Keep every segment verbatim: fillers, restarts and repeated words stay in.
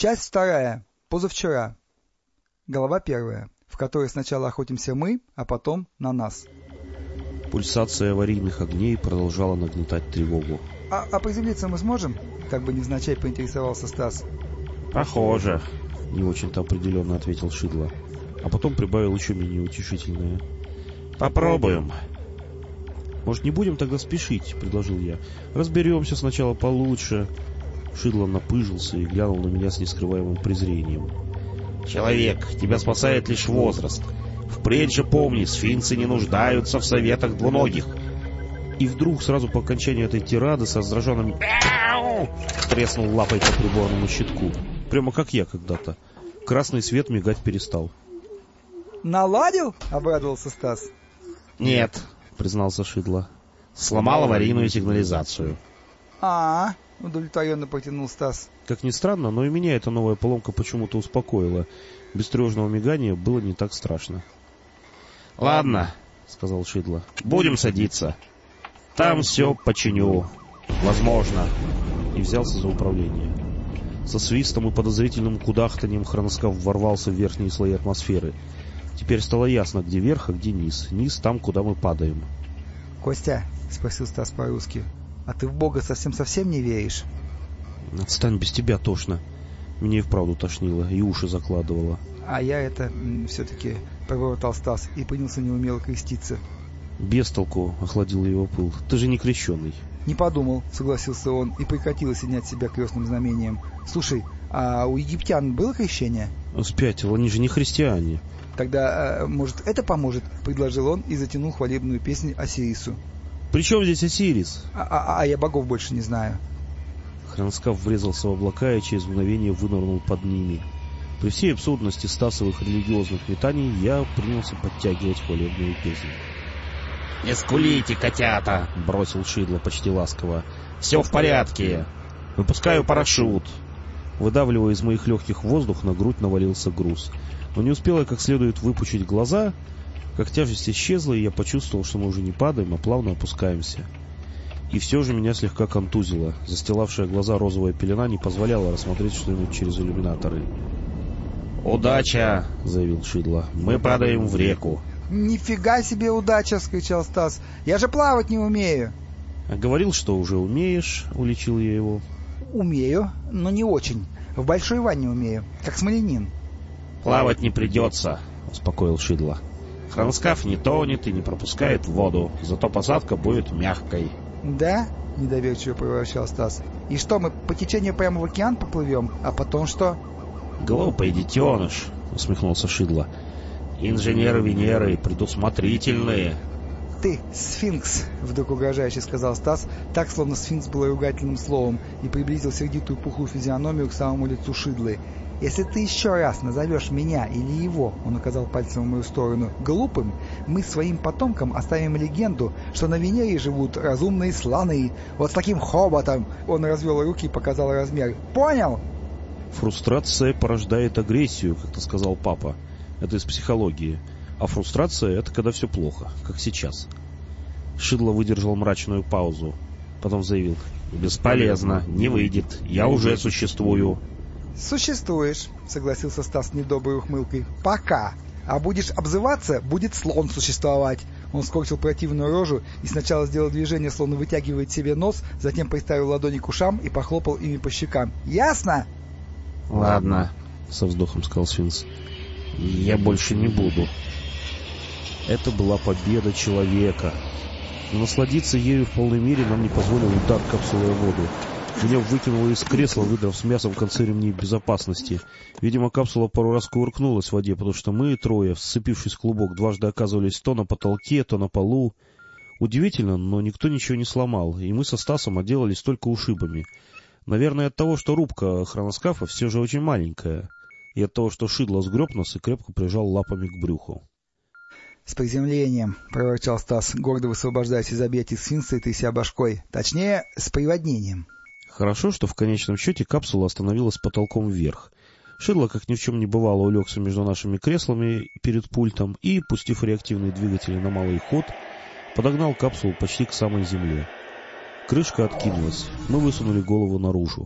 Часть вторая. Позавчера. Глава первая, в которой сначала охотимся мы, а потом на нас. Пульсация аварийных огней продолжала нагнетать тревогу. А, а приземлиться мы сможем? Как бы невзначай поинтересовался Стас. Похоже, не очень-то определенно ответил Шидло, а потом прибавил еще менее утешительное. Попробуем. Может, не будем тогда спешить, предложил я. Разберемся сначала получше. Шидло напыжился и глянул на меня с нескрываемым презрением. Человек, тебя спасает лишь возраст. Впредь же помни, сфинксы не нуждаются в советах двуногих. И вдруг, сразу по окончании этой тирады, со раздраженным «Мяу!» треснул лапой по приборному щитку. Прямо как я когда-то. Красный свет мигать перестал. «Наладил?» — обрадовался Стас. «Нет», — признался Шидло. «Сломал аварийную сигнализацию». «А-а-а», — удовлетворенно протянул Стас. Как ни странно, но и меня эта новая поломка почему-то успокоила. Без тревожного мигания было не так страшно. «Ладно», — сказал Шидло, — «будем садиться. Там все починю. Возможно». И взялся за управление. Со свистом и подозрительным кудахтаньем хроноскаф ворвался в верхние слои атмосферы. Теперь стало ясно, где верх, а где низ. Низ там, куда мы падаем. «Костя», — спросил Стас по-русски, — «а ты в Бога совсем-совсем не веришь?» «Отстань, без тебя тошно». Меня и вправду тошнило, и уши закладывало. «А я это все-таки...» — пробормотал Стас и принялся неумело креститься. «Без толку», — охладил его пыл. «Ты же не крещеный». «Не подумал», — согласился он и прекратил осенять себя крестным знамением. «Слушай, а у египтян было крещение?» «Спятил, они же не христиане». «Тогда, может, это поможет?» — предложил он и затянул хвалебную песню Осирису. «При чем здесь Осирис?» А, а, а я богов больше не знаю». Хроноскаф врезался в облака и через мгновение вынырнул под ними. При всей абсурдности Стасовых религиозных метаний я принялся подтягивать хвалебную песню. «Не скулите, котята!» — бросил Шидло почти ласково. «Все в порядке. Выпускаю парашют». Выдавливая из моих легких воздух, на грудь навалился груз. Но не успел я как следует выпучить глаза, как тяжесть исчезла, и я почувствовал, что мы уже не падаем, а плавно опускаемся. И все же меня слегка контузило. Застилавшая глаза розовая пелена не позволяла рассмотреть что-нибудь через иллюминаторы. «Удача!» — заявил Шидло. «Мы падаем в реку». «Нифига себе удача!» — скричал Стас. «Я же плавать не умею!» «А говорил, что уже умеешь», — уличил я его. «Умею, но не очень. В большой ванне умею, как смоленин». «Плавать не придется», — успокоил Шидло. «Хроноскаф не тонет и не пропускает воду, зато посадка будет мягкой». «Да?» — недоверчиво проворчал Стас. «И что, мы по течению прямо в океан поплывем, а потом что?» «Глупый детеныш», — усмехнулся Шидло. «Инженеры Венеры предусмотрительные». «Ты сфинкс», — вдруг угрожающе сказал Стас, так, словно сфинкс был ругательным словом, и приблизил сердитую пухлую физиономию к самому лицу Шидлы. «Если ты еще раз назовешь меня или его, — он указал пальцем в мою сторону, — глупым, мы своим потомкам оставим легенду, что на Венере живут разумные слоны, вот с таким хоботом!» Он развел руки и показал размер. «Понял?» «Фрустрация порождает агрессию, как-то сказал папа. Это из психологии. А фрустрация — это когда все плохо, как сейчас». Шидло выдержал мрачную паузу. Потом заявил: «Бесполезно, не выйдет, я уже существую». «Существуешь», — согласился Стас с недоброй ухмылкой. «Пока. А будешь обзываться, будет слон существовать». Он скорчил противную рожу и сначала сделал движение, словно вытягивает себе нос, затем приставил ладони к ушам и похлопал ими по щекам. «Ясно?» «Ладно», — со вздохом сказал Сфинкс. «Я больше не буду». Это была победа человека. Но насладиться ею в полной мере нам не позволил удар капсулой о воду. Меня выкинуло из кресла, выдрав с мясом в конце ремней безопасности. Видимо, капсула пару раз кувыркнулась в воде, потому что мы трое, сцепившись в клубок, дважды оказывались то на потолке, то на полу. Удивительно, но никто ничего не сломал, и мы со Стасом отделались только ушибами. Наверное, от того, что рубка хроноскафа все же очень маленькая, и от того, что Шидло сгреб нас и крепко прижал лапами к брюху. «С приземлением», — проворчал Стас, гордо высвобождаясь из объятий сфинкса и тряся башкой. «Точнее, с приводнением». Хорошо, что в конечном счете капсула остановилась потолком вверх. Шидло, как ни в чем не бывало, улегся между нашими креслами перед пультом и, пустив реактивные двигатели на малый ход, подогнал капсулу почти к самой земле. Крышка откинулась, мы высунули голову наружу.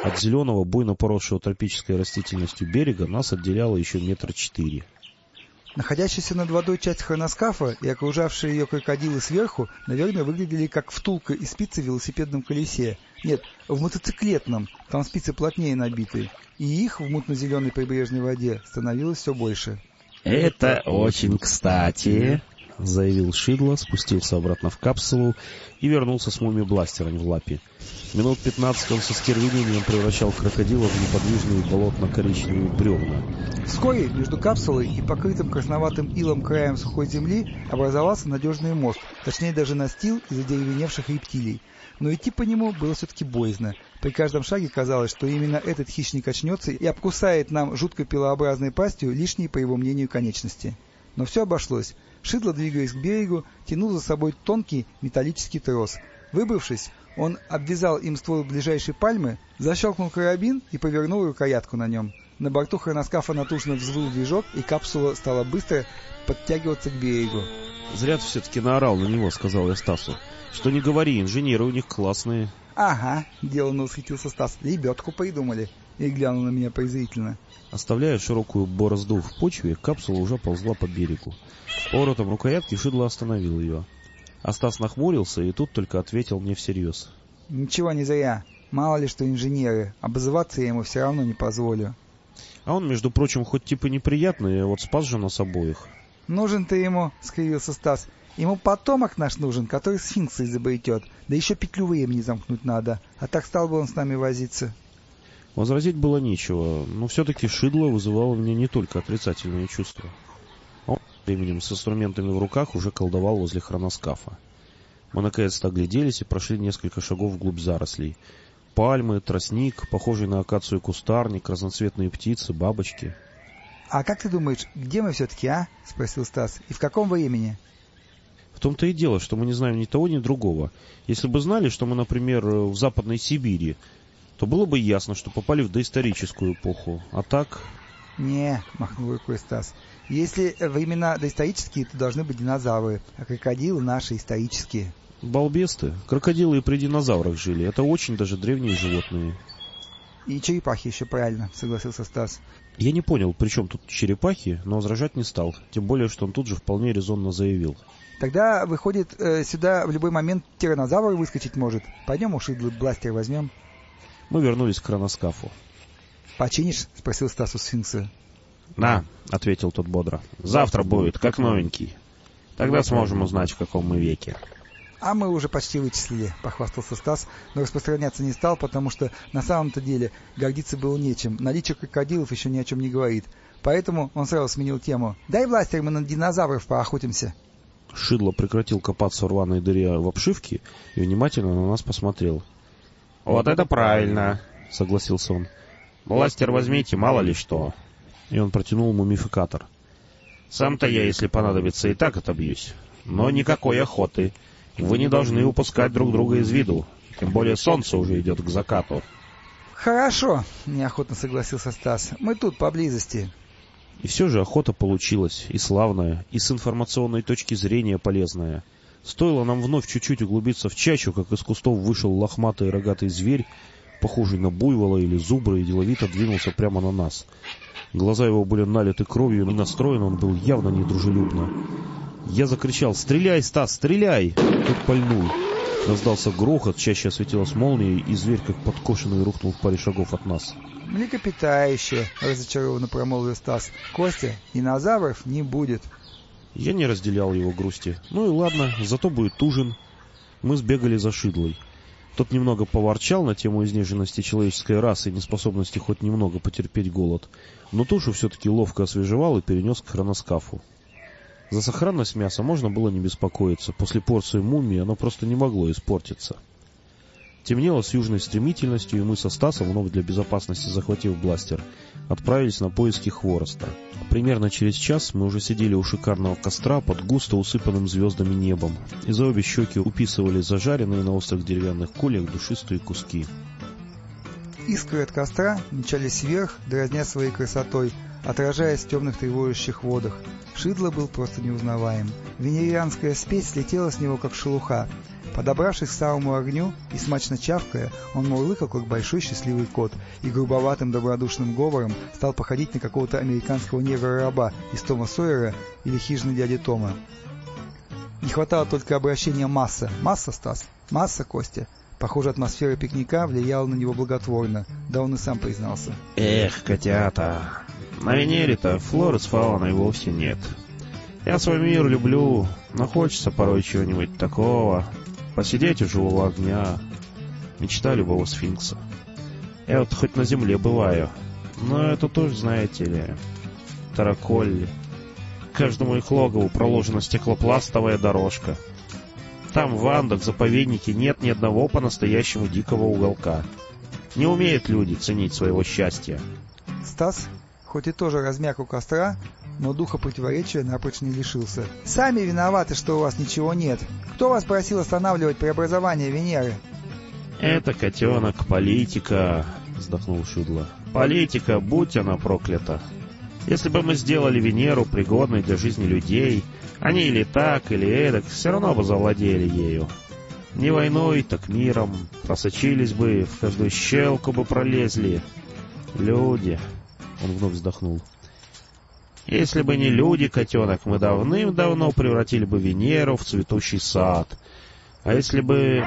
От зеленого, буйно поросшего тропической растительностью берега нас отделяло еще метра четыре. Находящаяся над водой часть хроноскафа и окружавшие ее крокодилы сверху, наверное, выглядели как втулка и спицы в велосипедном колесе. Нет, в мотоциклетном, там спицы плотнее набиты. И их в мутно-зеленой прибрежной воде становилось все больше. «Это очень кстати», — заявил Шидло, спустился обратно в капсулу и вернулся с муми-бластером в лапе. Минут пятнадцать он со стервенением превращал крокодилов в неподвижные болотно-коричневые бревна. Вскоре между капсулой и покрытым красноватым илом краем сухой земли образовался надежный мост, точнее даже настил из одеревеневших рептилий. Но идти по нему было все-таки боязно. При каждом шаге казалось, что именно этот хищник очнется и обкусает нам жуткой пилообразной пастью лишние, по его мнению, конечности. Но все обошлось. Шидло, двигаясь к берегу, тянул за собой тонкий металлический трос. Выбравшись, он обвязал им ствол ближайшей пальмы, защелкнул карабин и повернул рукоятку на нем. На борту хроноскафа натужно взвыл движок, и капсула стала быстро подтягиваться к берегу. «Зря ты все-таки наорал на него», — сказал я Стасу. «Что не говори, инженеры у них классные». «Ага», — деланно восхитился Стас, — «лебедку придумали». И глянул на меня презрительно. Оставляя широкую борозду в почве, капсула уже ползла по берегу. Поворотом рукоятки Шидло остановил ее. А Стас нахмурился и тут только ответил мне всерьез. «Ничего не зря. Мало ли что инженеры. Обзываться я ему все равно не позволю». А он, между прочим, хоть типа неприятный, а вот спас же нас обоих. «Нужен ты ему», — скривился Стас. «Ему потомок наш нужен, который сфинкса изобретет. Да еще петлю времени замкнуть надо. А так стал бы он с нами возиться». Возразить было нечего, но все-таки Шидло вызывало у меня не только отрицательные чувства. Он временем с инструментами в руках уже колдовал возле хроноскафа. Мы наконец-то огляделись и прошли несколько шагов вглубь зарослей. Пальмы, тростник, похожий на акацию кустарник, разноцветные птицы, бабочки. «А как ты думаешь, где мы все-таки, а?» — спросил Стас. «И в каком времени?» В том-то и дело, что мы не знаем ни того, ни другого. Если бы знали, что мы, например, в Западной Сибири, то было бы ясно, что попали в доисторическую эпоху. А так... «Не», — махнул рукой Стас. «Если времена доисторические, то должны быть динозавры, а крокодилы наши исторические». Балбес ты. Крокодилы и при динозаврах жили. Это очень даже древние животные. «И черепахи еще правильно», — согласился Стас. Я не понял, при чем тут черепахи, но возражать не стал. Тем более, что он тут же вполне резонно заявил. «Тогда, выходит, э, сюда в любой момент тиранозавр выскочить может. Пойдем уж и бластер возьмем». Мы вернулись к хроноскафу. «Починишь?» — спросил Стас у сфинкса. «На», — ответил тот бодро. «Завтра будет, как новенький. Тогда сможем узнать, в каком мы веке». «А мы уже почти вычислили», — похвастался Стас, но распространяться не стал, потому что на самом-то деле гордиться было нечем. Наличие крокодилов еще ни о чем не говорит. Поэтому он сразу сменил тему. «Дай бластер, мы на динозавров поохотимся». Шидло прекратил копаться в рваной дыре в обшивке и внимательно на нас посмотрел. «Вот это правильно», — согласился он. «Бластер возьмите, мало ли что». И он протянул мумификатор. «Сам-то я, если понадобится, и так отобьюсь. Но никакой охоты. Вы не должны упускать друг друга из виду. Тем более солнце уже идет к закату». «Хорошо», — неохотно согласился Стас. «Мы тут, поблизости». И все же охота получилась, и славная, и с информационной точки зрения полезная. Стоило нам вновь чуть-чуть углубиться в чащу, как из кустов вышел лохматый рогатый зверь, похожий на буйвола или зубра, и деловито двинулся прямо на нас. Глаза его были налиты кровью, и настроен он был явно недружелюбно. Я закричал: «Стреляй, Стас, стреляй!» Тут пальнул. Раздался грохот, чаще осветилась молния, и зверь, как подкошенный, рухнул в паре шагов от нас. «Млекопитающее», — разочарованно промолвил Стас. «Костя, динозавров не будет». Я не разделял его грусти. Ну и ладно, зато будет ужин. Мы сбегали за Шидлой. Тот немного поворчал на тему изнеженности человеческой расы и неспособности хоть немного потерпеть голод, но тушу все-таки ловко освежевал и перенес к хроноскафу. За сохранность мяса можно было не беспокоиться. После порции мумии оно просто не могло испортиться. Темнело с южной стремительностью, и мы со Стасом, вновь для безопасности захватив бластер, отправились на поиски хвороста. Примерно через час мы уже сидели у шикарного костра под густо усыпанным звездами небом, и за обе щеки уписывали зажаренные на острых деревянных кольях душистые куски. Искры от костра мчались вверх, дразня своей красотой, отражаясь в темных тревожащих водах. Шидло был просто неузнаваем. Венерианская спесь слетела с него, как шелуха. Подобравшись к самому огню и смачно чавкая, он мурлыкал, как большой счастливый кот, и грубоватым добродушным говором стал походить на какого-то американского негра-раба из Тома Сойера или хижины дяди Тома. Не хватало только обращения «масса». «Масса, Стас? Масса, Костя?» Похоже, атмосфера пикника влияла на него благотворно, да он и сам признался. Эх, котята, на Венере-то флоры с фауной вовсе нет. Я свой мир люблю, но хочется порой чего-нибудь такого. Посидеть у живого огня. Мечта любого сфинкса. Я вот хоть на земле бываю, но это тоже, знаете ли, тараколли. Каждому их логову проложена стеклопластовая дорожка. Там в Андах, в заповеднике, нет ни одного по-настоящему дикого уголка. Не умеют люди ценить своего счастья. Стас, хоть и тоже размяк у костра, но духа противоречия напрочь не лишился. «Сами виноваты, что у вас ничего нет. Кто вас просил останавливать преобразование Венеры?» «Это, котенок, политика», — вздохнул Шидло. «Политика, будь она проклята. Если бы мы сделали Венеру пригодной для жизни людей, они или так, или эдак все равно бы завладели ею. Не войной, так миром. Просочились бы, в каждую щелку бы пролезли. Люди...» Он вновь вздохнул. «Если бы не люди, котенок, мы давным-давно превратили бы Венеру в цветущий сад. А если бы...»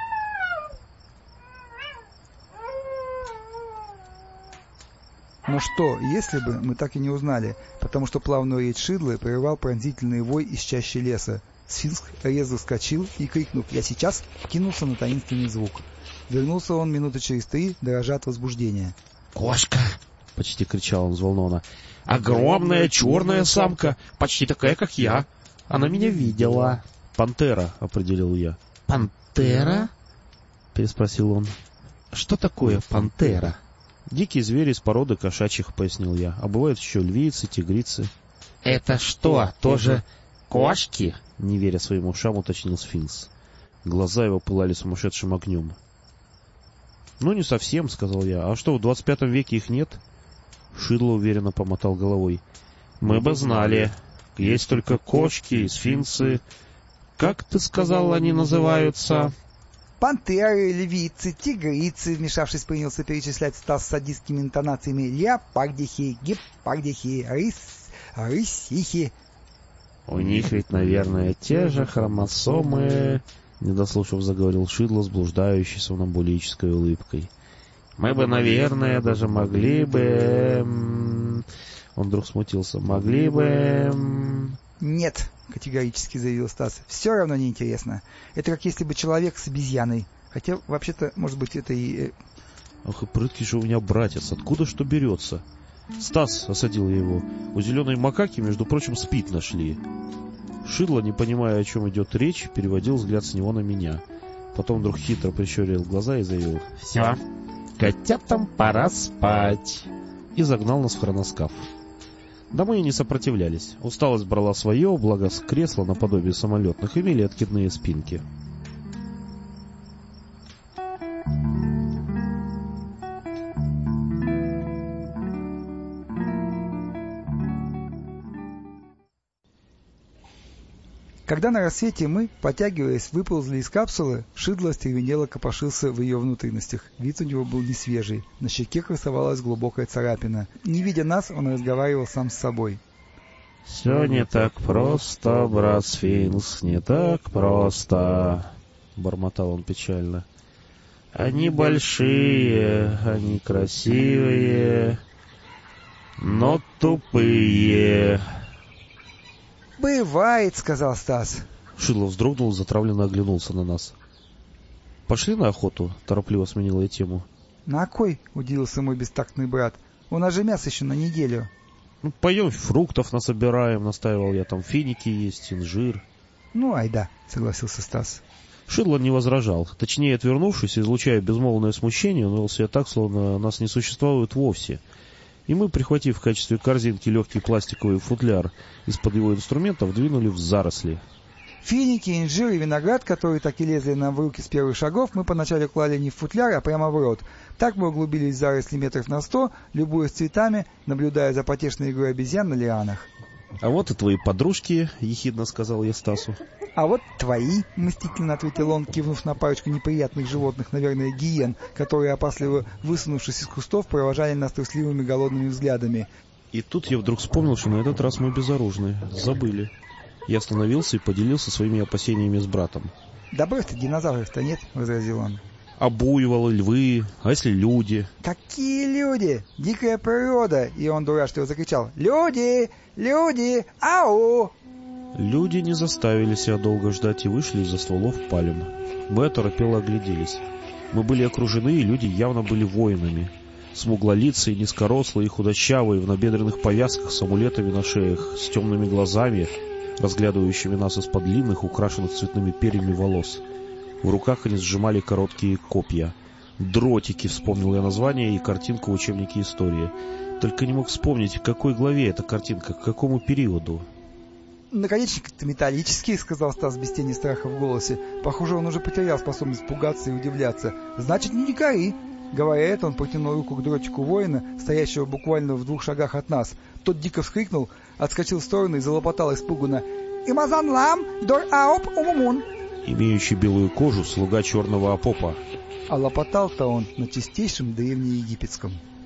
Но что, если бы, мы так и не узнали, потому что плавную речь Шидлы прервал пронзительный вой из чащи леса. Сфинкс резко вскочил и, крикнув «Я сейчас!», кинулся на таинственный звук. Вернулся он минуты через три, дрожа от возбуждения. «Кошка!» — почти кричал он взволнованно. «Огромная черная самка, почти такая, как я. Она меня видела». «Пантера», — определил я. «Пантера?» — переспросил он. «Что такое пантера?» «Дикие звери из породы кошачьих», — пояснил я. «А бывают еще львицы, тигрицы». «Это что, тоже кошки?» — не веря своим ушам, уточнил Сфинкс. Глаза его пылали сумасшедшим огнем. «Ну, не совсем», — сказал я. «А что, в двадцать пятом веке их нет?» Шидло уверенно помотал головой. «Мы бы знали. Есть только кошки и сфинксы. Как ты сказал, они называются?» «Пантеры, львицы, тигрицы», — вмешавшись, принялся перечислять Стас с садистскими интонациями, «леопардихи, гепардихи, рыс... рысихи». «У них ведь, наверное, те же хромосомы», — недослушав, заговорил Шидло с блуждающей сомнамбулической улыбкой. «Мы бы, наверное, даже могли бы...» Он вдруг смутился. «Могли бы...» «Нет», — категорически заявил Стас, — «все равно неинтересно. Это как если бы человек с обезьяной. Хотя, вообще-то, может быть, это и...» «Ах, и прыткий же у меня братец, откуда что берется?» «Стас», — осадил я его, — «у зеленой макаки, между прочим, спит нашли». Шидло, не понимая, о чем идет речь, переводил взгляд с него на меня. Потом вдруг хитро прищурил глаза и заявил: «Все, котятам пора спать», и загнал нас в хроноскаф. Да мы и не сопротивлялись. Усталость брала свое, благо с кресла наподобие самолетных имели откидные спинки. Когда на рассвете мы, потягиваясь, выползли из капсулы, Шидло остервенело копошился в ее внутренностях. Вид у него был не свежий, на щеке красовалась глубокая царапина. Не видя нас, он разговаривал сам с собой. «Все не так просто, брат Сфинкс, не так просто», — бормотал он печально. «Они большие, они красивые, но тупые». «Бывает», — сказал Стас. Шидло вздрогнул, затравленно оглянулся на нас. «Пошли на охоту», — торопливо сменила я тему. «На кой?» — удивился мой бестактный брат. «У нас же мясо еще на неделю». «Ну, пойдем фруктов насобираем», — настаивал я. «Там финики есть, инжир». «Ну, айда», — согласился Стас. Шидло не возражал. Точнее, отвернувшись, излучая безмолвное смущение, он вел себя так, словно нас не существует вовсе. И мы, прихватив в качестве корзинки легкий пластиковый футляр из-под его инструментов, двинули в заросли. Финики, инжир и виноград, которые так и лезли нам в руки с первых шагов, мы поначалу клали не в футляр, а прямо в рот. Так мы углубились в заросли метров на сто, любуясь цветами, наблюдая за потешной игрой обезьян на лианах. — А вот и твои подружки, — ехидно сказал я Стасу. — «А вот твои», — мстительно ответил он, кивнув на парочку неприятных животных, наверное, гиен, которые, опасливо высунувшись из кустов, провожали нас трусливыми голодными взглядами. И тут я вдруг вспомнил, что на этот раз мы безоружны. Забыли. Я остановился и поделился своими опасениями с братом. «Да брось ты, динозавров-то нет», — возразил он. А буйволы, львы, а если люди? «Какие люди? Дикая природа!» И он дурашливо закричал: «Люди! Люди! Ау!» Люди не заставили себя долго ждать и вышли из-за стволов пальм. Мы оторопело огляделись. Мы были окружены, и люди явно были воинами. Смуглолицые, низкорослые и худощавые, в набедренных повязках с амулетами на шеях, с темными глазами, разглядывающими нас из-под длинных, украшенных цветными перьями волос. В руках они сжимали короткие копья. «Дротики», вспомнил я название и картинку в учебнике истории. Только не мог вспомнить, в какой главе эта картинка, к какому периоду. «Наконечник-то металлический», — сказал Стас без тени страха в голосе. Похоже, он уже потерял способность пугаться и удивляться. «Значит, не дикари». Говоря это, он протянул руку к дротику воина, стоящего буквально в двух шагах от нас. Тот дико вскрикнул, отскочил в сторону и залопотал испуганно: «Имазан лам, дор аоп умумун». Имеющий белую кожу, слуга черного апопа. А лопотал-то он на чистейшем древнеегипетском.